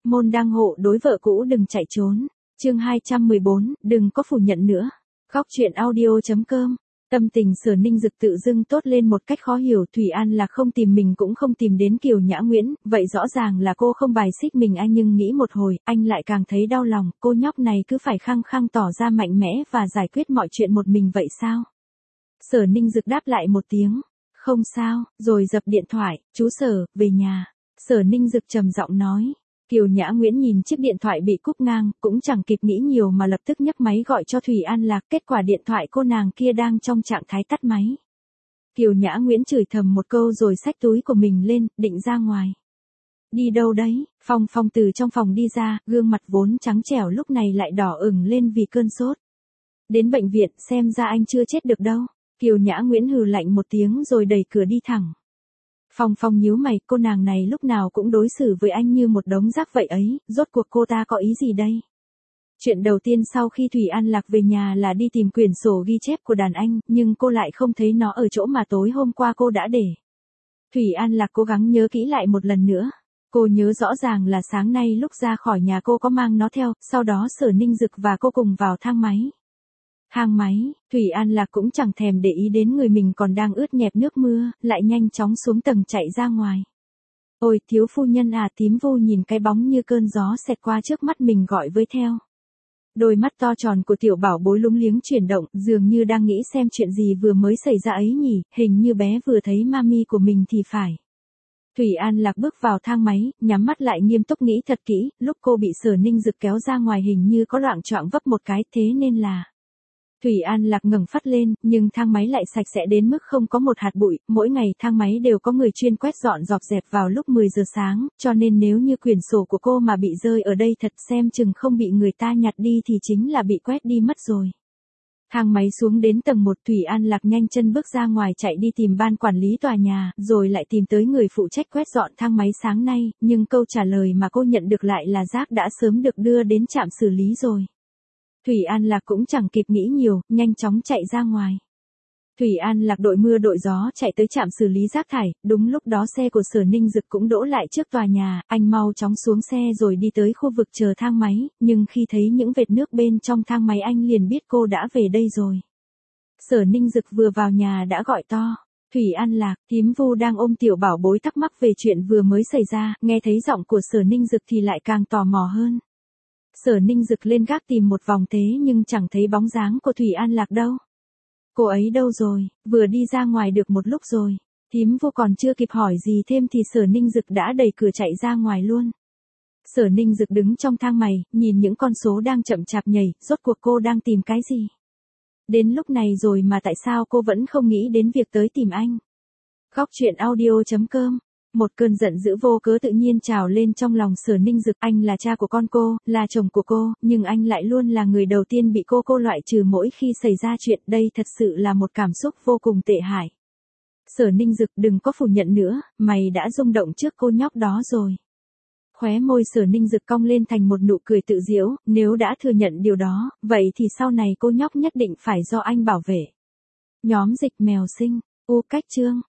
Môn đăng hộ đối vợ cũ đừng chạy trốn. Chương 214, đừng có phủ nhận nữa. Góc truyện audio.com. Tâm tình Sở Ninh Dực tự dưng tốt lên một cách khó hiểu. Thủy An là không tìm mình cũng không tìm đến Kiều Nhã Nguyễn, vậy rõ ràng là cô không bài xích mình. Anh nhưng nghĩ một hồi, anh lại càng thấy đau lòng, cô nhóc này cứ phải khăng khăng tỏ ra mạnh mẽ và giải quyết mọi chuyện một mình vậy sao? Sở Ninh Dực đáp lại một tiếng, không sao, rồi dập điện thoại, chú Sở, về nhà. Sở Ninh Dực trầm giọng nói. Kiều Nhã Nguyễn nhìn chiếc điện thoại bị cúp ngang, cũng chẳng kịp nghĩ nhiều mà lập tức nhấc máy gọi cho Thủy An Lạc, kết quả điện thoại cô nàng kia đang trong trạng thái tắt máy. Kiều Nhã Nguyễn chửi thầm một câu rồi xách túi của mình lên, định ra ngoài. Đi đâu đấy? Phong Phong từ trong phòng đi ra, gương mặt vốn trắng trẻo lúc này lại đỏ ửng lên vì cơn sốt. Đến bệnh viện, xem ra anh chưa chết được đâu. Kiều Nhã Nguyễn hừ lạnh một tiếng rồi đẩy cửa đi thẳng. Phong Phong nhíu mày, cô nàng này lúc nào cũng đối xử với anh như một đống rác vậy ấy, rốt cuộc cô ta có ý gì đây? Chuyện đầu tiên sau khi Thủy An Lạc về nhà là đi tìm quyển sổ ghi chép của đàn anh, nhưng cô lại không thấy nó ở chỗ mà tối hôm qua cô đã để. Thủy An Lạc cố gắng nhớ kỹ lại một lần nữa. Cô nhớ rõ ràng là sáng nay lúc ra khỏi nhà cô có mang nó theo, sau đó Sở Ninh Dực và cô cùng vào thang máy. Thang máy, Thủy An Lạc cũng chẳng thèm để ý đến người mình còn đang ướt nhẹp nước mưa, lại nhanh chóng xuống tầng chạy ra ngoài. Ôi thiếu phu nhân à, Thím Vu nhìn cái bóng như cơn gió xẹt qua trước mắt mình gọi với theo. Đôi mắt to tròn của tiểu bảo bối lúng liếng chuyển động, dường như đang nghĩ xem chuyện gì vừa mới xảy ra ấy nhỉ, hình như bé vừa thấy mami của mình thì phải. Thủy An Lạc bước vào thang máy, nhắm mắt lại nghiêm túc nghĩ thật kỹ, lúc cô bị Sở Ninh Dực kéo ra ngoài hình như có loạng choạng vấp một cái, thế nên là... Thủy An Lạc ngẩng phát lên, nhưng thang máy lại sạch sẽ đến mức không có một hạt bụi, mỗi ngày thang máy đều có người chuyên quét dọn dọc dẹp vào lúc 10 giờ sáng, cho nên nếu như quyển sổ của cô mà bị rơi ở đây thật xem chừng không bị người ta nhặt đi thì chính là bị quét đi mất rồi. Thang máy xuống đến tầng 1, Thủy An Lạc nhanh chân bước ra ngoài chạy đi tìm ban quản lý tòa nhà, rồi lại tìm tới người phụ trách quét dọn thang máy sáng nay, nhưng câu trả lời mà cô nhận được lại là rác đã sớm được đưa đến trạm xử lý rồi. Thủy An Lạc cũng chẳng kịp nghĩ nhiều, nhanh chóng chạy ra ngoài. Thủy An Lạc đội mưa đội gió chạy tới trạm xử lý rác thải, đúng lúc đó xe của Sở Ninh Dực cũng đỗ lại trước tòa nhà, anh mau chóng xuống xe rồi đi tới khu vực chờ thang máy, nhưng khi thấy những vệt nước bên trong thang máy anh liền biết cô đã về đây rồi. Sở Ninh Dực vừa vào nhà đã gọi to. Thủy An Lạc, Thím Vu đang ôm tiểu bảo bối thắc mắc về chuyện vừa mới xảy ra, nghe thấy giọng của Sở Ninh Dực thì lại càng tò mò hơn. Sở Ninh Dực lên gác tìm một vòng thế nhưng chẳng thấy bóng dáng của Thủy An Lạc đâu. Cô ấy đâu rồi, vừa đi ra ngoài được một lúc rồi. Thím Vu còn chưa kịp hỏi gì thêm thì Sở Ninh Dực đã đẩy cửa chạy ra ngoài luôn. Sở Ninh Dực đứng trong thang máy, nhìn những con số đang chậm chạp nhảy, rốt cuộc cô đang tìm cái gì? Đến lúc này rồi mà tại sao cô vẫn không nghĩ đến việc tới tìm anh? Góc truyện audio.com. Một cơn giận dữ vô cớ tự nhiên trào lên trong lòng Sở Ninh Dực. Anh là cha của con cô, là chồng của cô, nhưng anh lại luôn là người đầu tiên bị cô loại trừ mỗi khi xảy ra chuyện. Đây thật sự là một cảm xúc vô cùng tệ hại. Sở Ninh Dực, đừng có phủ nhận nữa, mày đã rung động trước cô nhóc đó rồi. Khóe môi Sở Ninh Dực cong lên thành một nụ cười tự giễu, nếu đã thừa nhận điều đó, vậy thì sau này cô nhóc nhất định phải do anh bảo vệ. Nhóm dịch mèo sinh, cách chương.